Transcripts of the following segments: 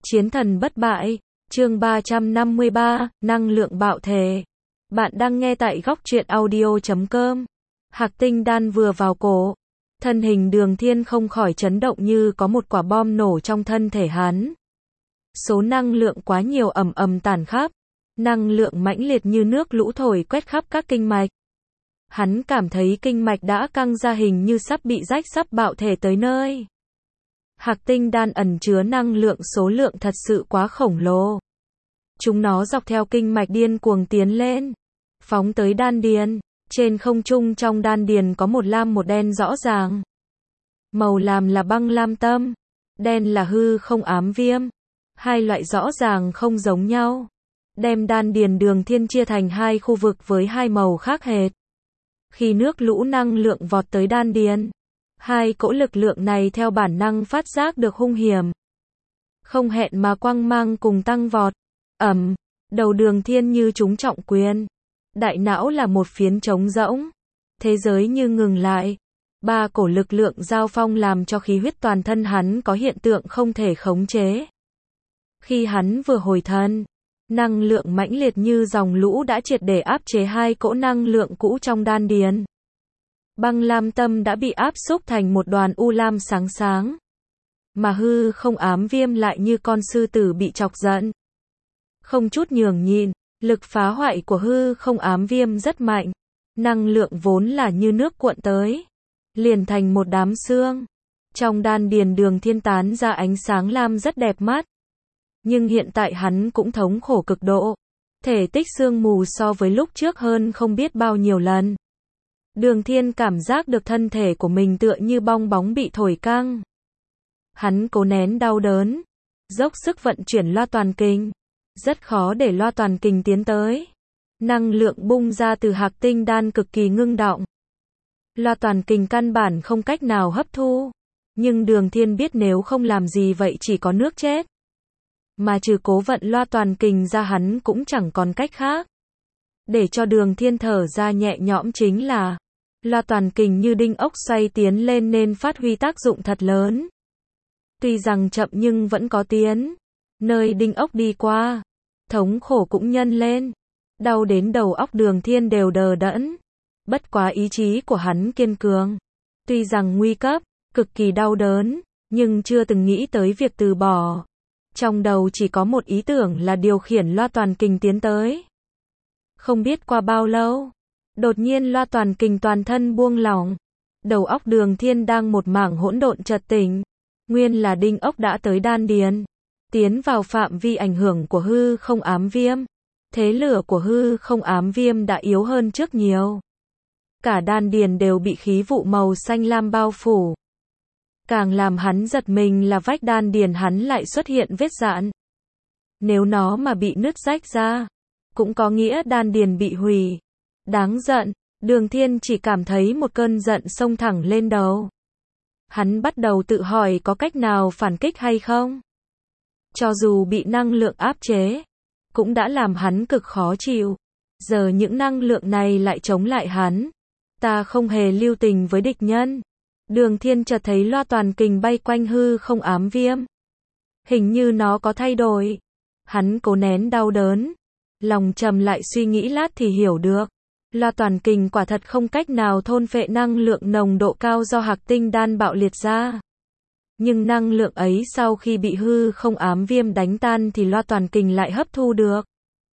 Chiến thần bất bại, chương 353, năng lượng bạo thể. Bạn đang nghe tại góc truyện audio.com. Hạc tinh đan vừa vào cổ, thân hình Đường Thiên không khỏi chấn động như có một quả bom nổ trong thân thể hắn. Số năng lượng quá nhiều ầm ầm tản khắp, năng lượng mãnh liệt như nước lũ thổi quét khắp các kinh mạch. Hắn cảm thấy kinh mạch đã căng ra hình như sắp bị rách, sắp bạo thể tới nơi. Hạc tinh đan ẩn chứa năng lượng số lượng thật sự quá khổng lồ. Chúng nó dọc theo kinh mạch điên cuồng tiến lên, phóng tới đan điền. Trên không trung trong đan điền có một lam một đen rõ ràng. Màu lam là băng lam tâm, đen là hư không ám viêm. Hai loại rõ ràng không giống nhau, đem đan điền Đường Thiên chia thành hai khu vực với hai màu khác hệt. Khi nước lũ năng lượng vọt tới đan điền, hai cỗ lực lượng này theo bản năng phát giác được hung hiểm, không hẹn mà quang mang cùng tăng vọt. Đầu Đường Thiên như trúng trọng quyền, đại não là một phiến trống rỗng, thế giới như ngừng lại. Ba cổ lực lượng giao phong làm cho khí huyết toàn thân hắn có hiện tượng không thể khống chế. Khi hắn vừa hồi thần, năng lượng mãnh liệt như dòng lũ đã triệt để áp chế hai cỗ năng lượng cũ trong đan điền. Băng lam tâm đã bị áp xúc thành một đoàn u lam sáng sáng, mà hư không ám viêm lại như con sư tử bị chọc giận, không chút nhường nhịn. Lực phá hoại của hư không ám viêm rất mạnh, năng lượng vốn là như nước cuộn tới, liền thành một đám sương. Trong đan điền Đường Thiên tán ra ánh sáng lam rất đẹp mắt, nhưng hiện tại hắn cũng thống khổ cực độ. Thể tích sương mù so với lúc trước hơn không biết bao nhiêu lần. Đường Thiên cảm giác được thân thể của mình tựa như bong bóng bị thổi căng. Hắn cố nén đau đớn, dốc sức vận chuyển loa toàn kình. Rất khó để loa toàn kình tiến tới. Năng lượng bung ra từ hạc tinh đan cực kỳ ngưng đọng. Loa toàn kình căn bản không cách nào hấp thu. Nhưng Đường Thiên biết nếu không làm gì vậy chỉ có nước chết. Mà trừ cố vận loa toàn kình ra hắn cũng chẳng còn cách khác. Để cho Đường Thiên thở ra nhẹ nhõm chính là loa toàn kình như đinh ốc xoay tiến lên nên phát huy tác dụng thật lớn. Tuy rằng chậm nhưng vẫn có tiến. Nơi đinh ốc đi qua, thống khổ cũng nhân lên. Đau đến đầu óc Đường Thiên đều đờ đẫn. Bất quá ý chí của hắn kiên cường. Tuy rằng nguy cấp, cực kỳ đau đớn, nhưng chưa từng nghĩ tới việc từ bỏ. Trong đầu chỉ có một ý tưởng là điều khiển loa toàn kình tiến tới. Không biết qua bao lâu, đột nhiên loa toàn kình toàn thân buông lỏng. Đầu óc Đường Thiên đang một mảng hỗn độn chợt tỉnh. Nguyên là đinh ốc đã tới đan điền, tiến vào phạm vi ảnh hưởng của hư không ám viêm. Thế lửa của hư không ám viêm đã yếu hơn trước nhiều. Cả đan điền đều bị khí vụ màu xanh lam bao phủ. Càng làm hắn giật mình là vách đan điền hắn lại xuất hiện vết rạn. Nếu nó mà bị nứt rách ra, cũng có nghĩa đan điền bị hủy. Đáng giận, Đường Thiên chỉ cảm thấy một cơn giận xông thẳng lên đầu. Hắn bắt đầu tự hỏi có cách nào phản kích hay không. Cho dù bị năng lượng áp chế, cũng đã làm hắn cực khó chịu. Giờ những năng lượng này lại chống lại hắn. Ta không hề lưu tình với địch nhân. Đường Thiên chợt thấy loa toàn kình bay quanh hư không ám viêm. Hình như nó có thay đổi. Hắn cố nén đau đớn, lòng trầm lại suy nghĩ lát thì hiểu được. Loa toàn kình quả thật không cách nào thôn phệ năng lượng nồng độ cao do hạc tinh đan bạo liệt ra. Nhưng năng lượng ấy sau khi bị hư không ám viêm đánh tan thì loa toàn kình lại hấp thu được.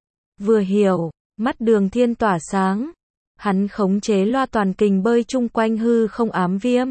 Vừa hiểu, mắt Đường Thiên tỏa sáng. Hắn khống chế loa toàn kình bơi chung quanh hư không ám viêm.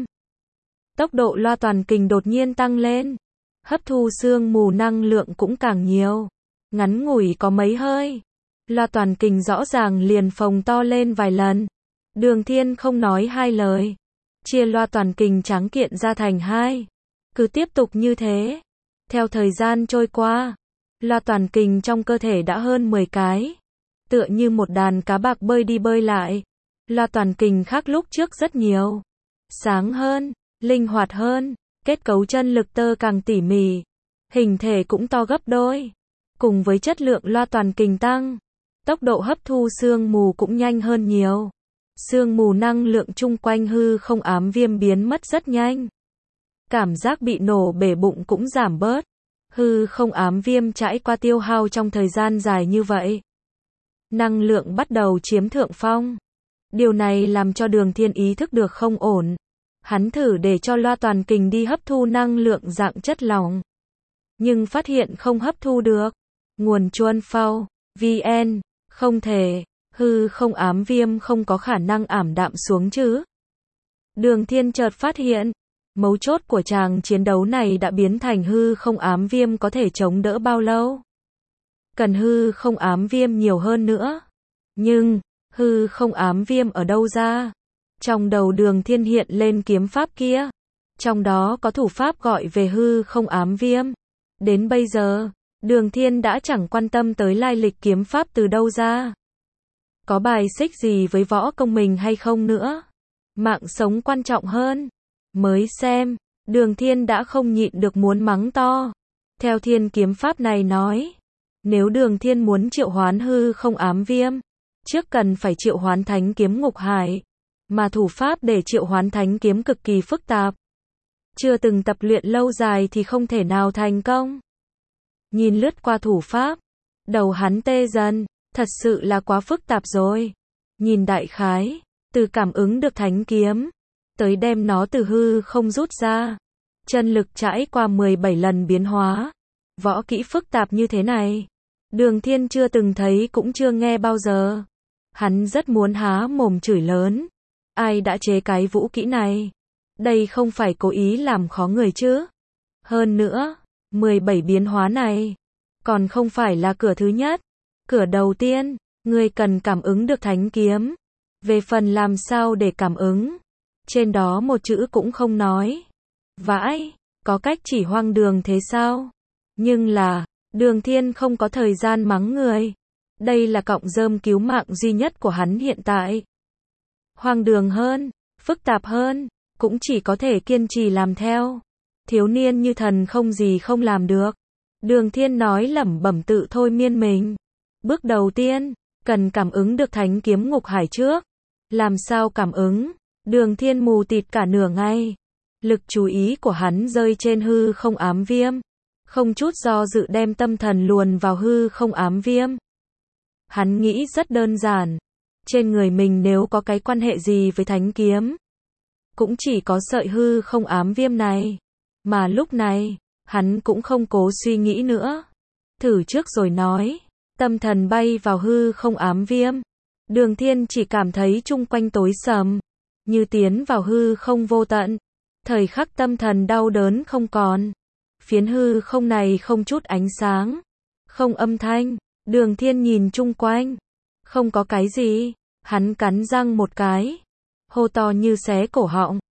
Tốc độ loa toàn kình đột nhiên tăng lên. Hấp thu sương mù năng lượng cũng càng nhiều. Ngắn ngủi có mấy hơi, loa toàn kình rõ ràng liền phồng to lên vài lần. Đường Thiên không nói hai lời, chia loa toàn kình trắng kiện ra thành hai. Cứ tiếp tục như thế. Theo thời gian trôi qua, loa toàn kình trong cơ thể đã hơn 10 cái. Tựa như một đàn cá bạc bơi đi bơi lại. Loa toàn kình khác lúc trước rất nhiều. Sáng hơn, linh hoạt hơn, kết cấu chân lực tơ càng tỉ mỉ. Hình thể cũng to gấp đôi. Cùng với chất lượng loa toàn kình tăng, tốc độ hấp thu sương mù cũng nhanh hơn nhiều. Sương mù năng lượng chung quanh hư không ám viêm biến mất rất nhanh. Cảm giác bị nổ bể bụng cũng giảm bớt. Hư không ám viêm trải qua tiêu hao trong thời gian dài như vậy. Năng lượng bắt đầu chiếm thượng phong. Điều này làm cho Đường Thiên ý thức được không ổn. Hắn thử để cho loa toàn kình đi hấp thu năng lượng dạng chất lỏng. Nhưng phát hiện không hấp thu được. Nguồn chuan phao, VN, không thể, hư không ám viêm không có khả năng ảm đạm xuống chứ. Đường Thiên chợt phát hiện, mấu chốt của tràng chiến đấu này đã biến thành hư không ám viêm có thể chống đỡ bao lâu. Cần hư không ám viêm nhiều hơn nữa. Nhưng, hư không ám viêm ở đâu ra? Trong đầu Đường Thiên hiện lên kiếm pháp kia. Trong đó có thủ pháp gọi về hư không ám viêm. Đến bây giờ, Đường Thiên đã chẳng quan tâm tới lai lịch kiếm pháp từ đâu ra. Có bài xích gì với võ công mình hay không nữa. Mạng sống quan trọng hơn. Mới xem, Đường Thiên đã không nhịn được muốn mắng to. Theo thiên kiếm pháp này nói, nếu Đường Thiên muốn triệu hoán hư không ám viêm, trước cần phải triệu hoán thánh kiếm ngục hải. Mà thủ pháp để triệu hoán thánh kiếm cực kỳ phức tạp. Chưa từng tập luyện lâu dài thì không thể nào thành công. Nhìn lướt qua thủ pháp, đầu hắn tê dần, thật sự là quá phức tạp rồi. Nhìn đại khái, từ cảm ứng được thánh kiếm, tới đem nó từ hư không rút ra. Chân lực trải qua 17 lần biến hóa. Võ kỹ phức tạp như thế này, Đường Thiên chưa từng thấy cũng chưa nghe bao giờ. Hắn rất muốn há mồm chửi lớn. Ai đã chế cái vũ kỹ này? Đây không phải cố ý làm khó người chứ? Hơn nữa, 17 biến hóa này, còn không phải là cửa thứ nhất. Cửa đầu tiên, người cần cảm ứng được thánh kiếm. Về phần làm sao để cảm ứng, trên đó một chữ cũng không nói. Vãi, có cách chỉ hoang đường thế sao? Nhưng là, Đường Thiên không có thời gian mắng người. Đây là cọng rơm cứu mạng duy nhất của hắn hiện tại. Hoang đường hơn, phức tạp hơn, cũng chỉ có thể kiên trì làm theo. Thiếu niên như thần không gì không làm được. Đường Thiên nói lẩm bẩm tự thôi miên mình. Bước đầu tiên, cần cảm ứng được thánh kiếm ngục hải trước. Làm sao cảm ứng? Đường Thiên mù tịt cả nửa ngày. Lực chú ý của hắn rơi trên hư không ám viêm. Không chút do dự đem tâm thần luồn vào hư không ám viêm. Hắn nghĩ rất đơn giản. Trên người mình nếu có cái quan hệ gì với thánh kiếm, cũng chỉ có sợi hư không ám viêm này. Mà lúc này, hắn cũng không cố suy nghĩ nữa. Thử trước rồi nói. Tâm thần bay vào hư không ám viêm. Đường Thiên chỉ cảm thấy chung quanh tối sầm, như tiến vào hư không vô tận. Thời khắc tâm thần đau đớn không còn. Phiến hư không này không chút ánh sáng, không âm thanh. Đường Thiên nhìn chung quanh, không có cái gì. Hắn cắn răng một cái, hô to như xé cổ họng.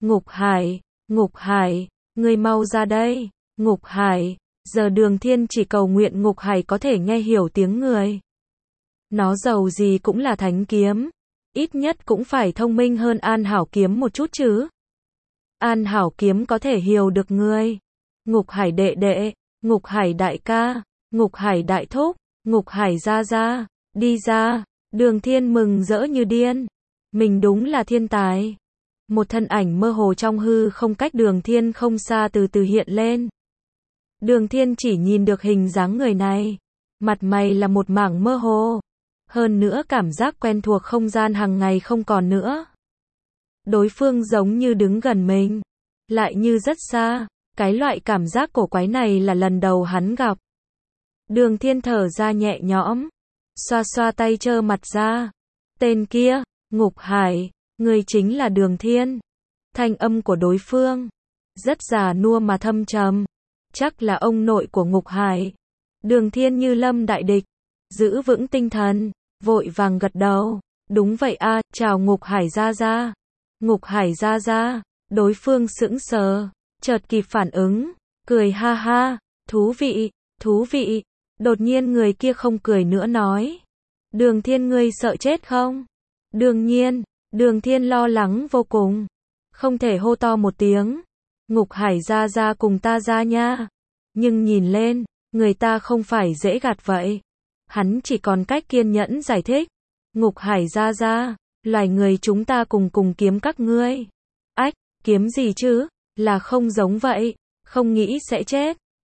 Ngục Hải, ngươi mau ra đây. Ngục Hải, giờ Đường Thiên chỉ cầu nguyện Ngục Hải có thể nghe hiểu tiếng người. Nó dầu gì cũng là thánh kiếm, ít nhất cũng phải thông minh hơn An Hảo kiếm một chút chứ. An Hảo kiếm có thể hiểu được người. Ngục Hải đệ đệ, Ngục Hải đại ca, Ngục Hải đại thúc, Ngục Hải gia gia, đi ra. Đường Thiên mừng rỡ như điên. Mình đúng là thiên tài. Một thân ảnh mơ hồ trong hư không cách Đường Thiên không xa từ từ hiện lên. Đường Thiên chỉ nhìn được hình dáng người này. Mặt mày là một mảng mơ hồ. Hơn nữa cảm giác quen thuộc không gian hàng ngày không còn nữa. Đối phương giống như đứng gần mình, lại như rất xa. Cái loại cảm giác cổ quái này là lần đầu hắn gặp. Đường Thiên thở ra nhẹ nhõm, xoa xoa tay trơ mặt ra. Tên kia, Ngục Hải, người chính là Đường Thiên. Thanh âm của đối phương rất già nua mà thâm trầm. Chắc là ông nội của Ngục Hải. Đường Thiên như lâm đại địch, giữ vững tinh thần, vội vàng gật đầu. Đúng vậy a, chào Ngục Hải gia gia. Ngục Hải gia gia. Đối phương sững sờ, chợt kịp phản ứng, cười ha ha, thú vị. Đột nhiên người kia không cười nữa nói. Đường Thiên ngươi sợ chết không? Đương nhiên, Đường Thiên lo lắng vô cùng. Không thể hô to một tiếng. Ngục Hải gia gia cùng ta ra nha. Nhưng nhìn lên, người ta không phải dễ gạt vậy. Hắn chỉ còn cách kiên nhẫn giải thích. Ngục Hải gia gia, loài người chúng ta cùng kiếm các ngươi. Ách, kiếm gì chứ? Là không giống vậy, không nghĩ sẽ chết.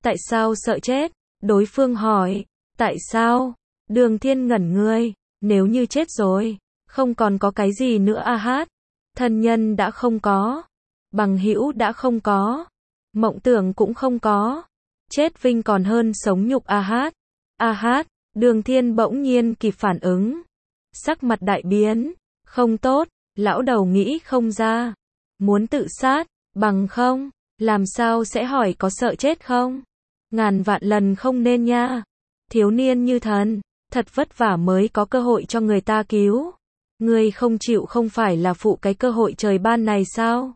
Tại sao sợ chết? Đối phương hỏi. Tại sao? Đường Thiên ngẩn người. Nếu như chết rồi, không còn có cái gì nữa a hát. Thân nhân đã không có. Bằng hữu đã không có. Mộng tưởng cũng không có. Chết vinh còn hơn sống nhục a hát. A hát, Đường Thiên bỗng nhiên kịp phản ứng. Sắc mặt đại biến. Không tốt, lão đầu nghĩ không ra. Muốn tự sát, bằng không, làm sao sẽ hỏi có sợ chết không? Ngàn vạn lần không nên nha. Thiếu niên như thần, thật vất vả mới có cơ hội cho người ta cứu. Ngươi không chịu không phải là phụ cái cơ hội trời ban này sao?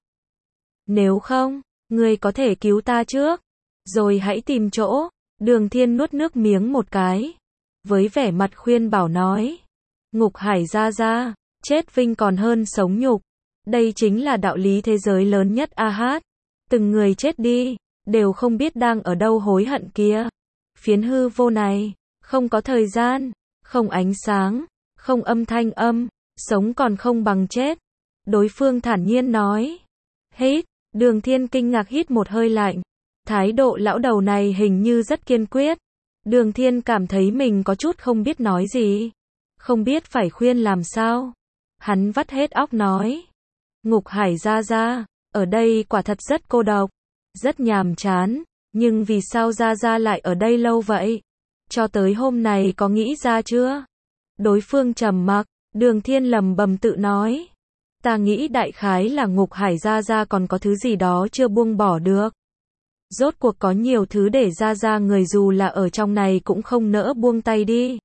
Nếu không, ngươi có thể cứu ta trước, rồi hãy tìm chỗ. Đường Thiên nuốt nước miếng một cái, với vẻ mặt khuyên bảo nói. Ngục Hải gia gia, chết vinh còn hơn sống nhục. Đây chính là đạo lý thế giới lớn nhất a hát. Từng người chết đi, đều không biết đang ở đâu hối hận kia. Phiến hư vô này, không có thời gian, không ánh sáng, không âm thanh âm, sống còn không bằng chết. Đối phương thản nhiên nói. Hít, Đường Thiên kinh ngạc hít một hơi lạnh. Thái độ lão đầu này hình như rất kiên quyết. Đường Thiên cảm thấy mình có chút không biết nói gì. Không biết phải khuyên làm sao. Hắn vắt hết óc nói. Ngục Hải gia gia, ở đây quả thật rất cô độc, rất nhàm chán, nhưng vì sao gia gia lại ở đây lâu vậy? Cho tới hôm nay có nghĩ ra chưa? Đối phương trầm mặc, Đường Thiên lẩm bẩm tự nói. Ta nghĩ đại khái là Ngục Hải gia gia còn có thứ gì đó chưa buông bỏ được. Rốt cuộc có nhiều thứ để gia gia người dù là ở trong này cũng không nỡ buông tay đi.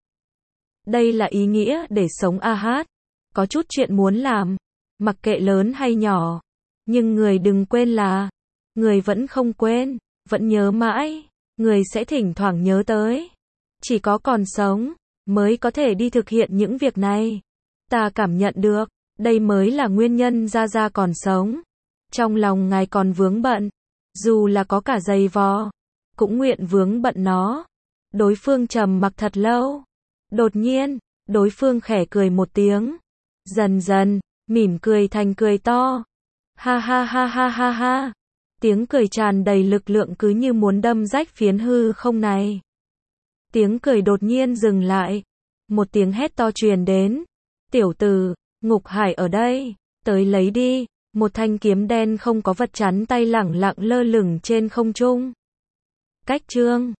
Đây là ý nghĩa để sống a hát. Có chút chuyện muốn làm, mặc kệ lớn hay nhỏ. Nhưng người đừng quên là, người vẫn không quên, vẫn nhớ mãi, người sẽ thỉnh thoảng nhớ tới. Chỉ có còn sống, mới có thể đi thực hiện những việc này. Ta cảm nhận được, đây mới là nguyên nhân gia gia còn sống. Trong lòng ngài còn vướng bận, dù là có cả giày vò, cũng nguyện vướng bận nó. Đối phương trầm mặc thật lâu. Đột nhiên, đối phương khẽ cười một tiếng. Dần dần, mỉm cười thành cười to. Ha ha ha ha ha ha. Tiếng cười tràn đầy lực lượng cứ như muốn đâm rách phiến hư không này. Tiếng cười đột nhiên dừng lại. Một tiếng hét to truyền đến. Tiểu tử, Ngục Hải ở đây, tới lấy đi. Một thanh kiếm đen không có vật chắn tay lẳng lặng lơ lửng trên không trung. Cách chương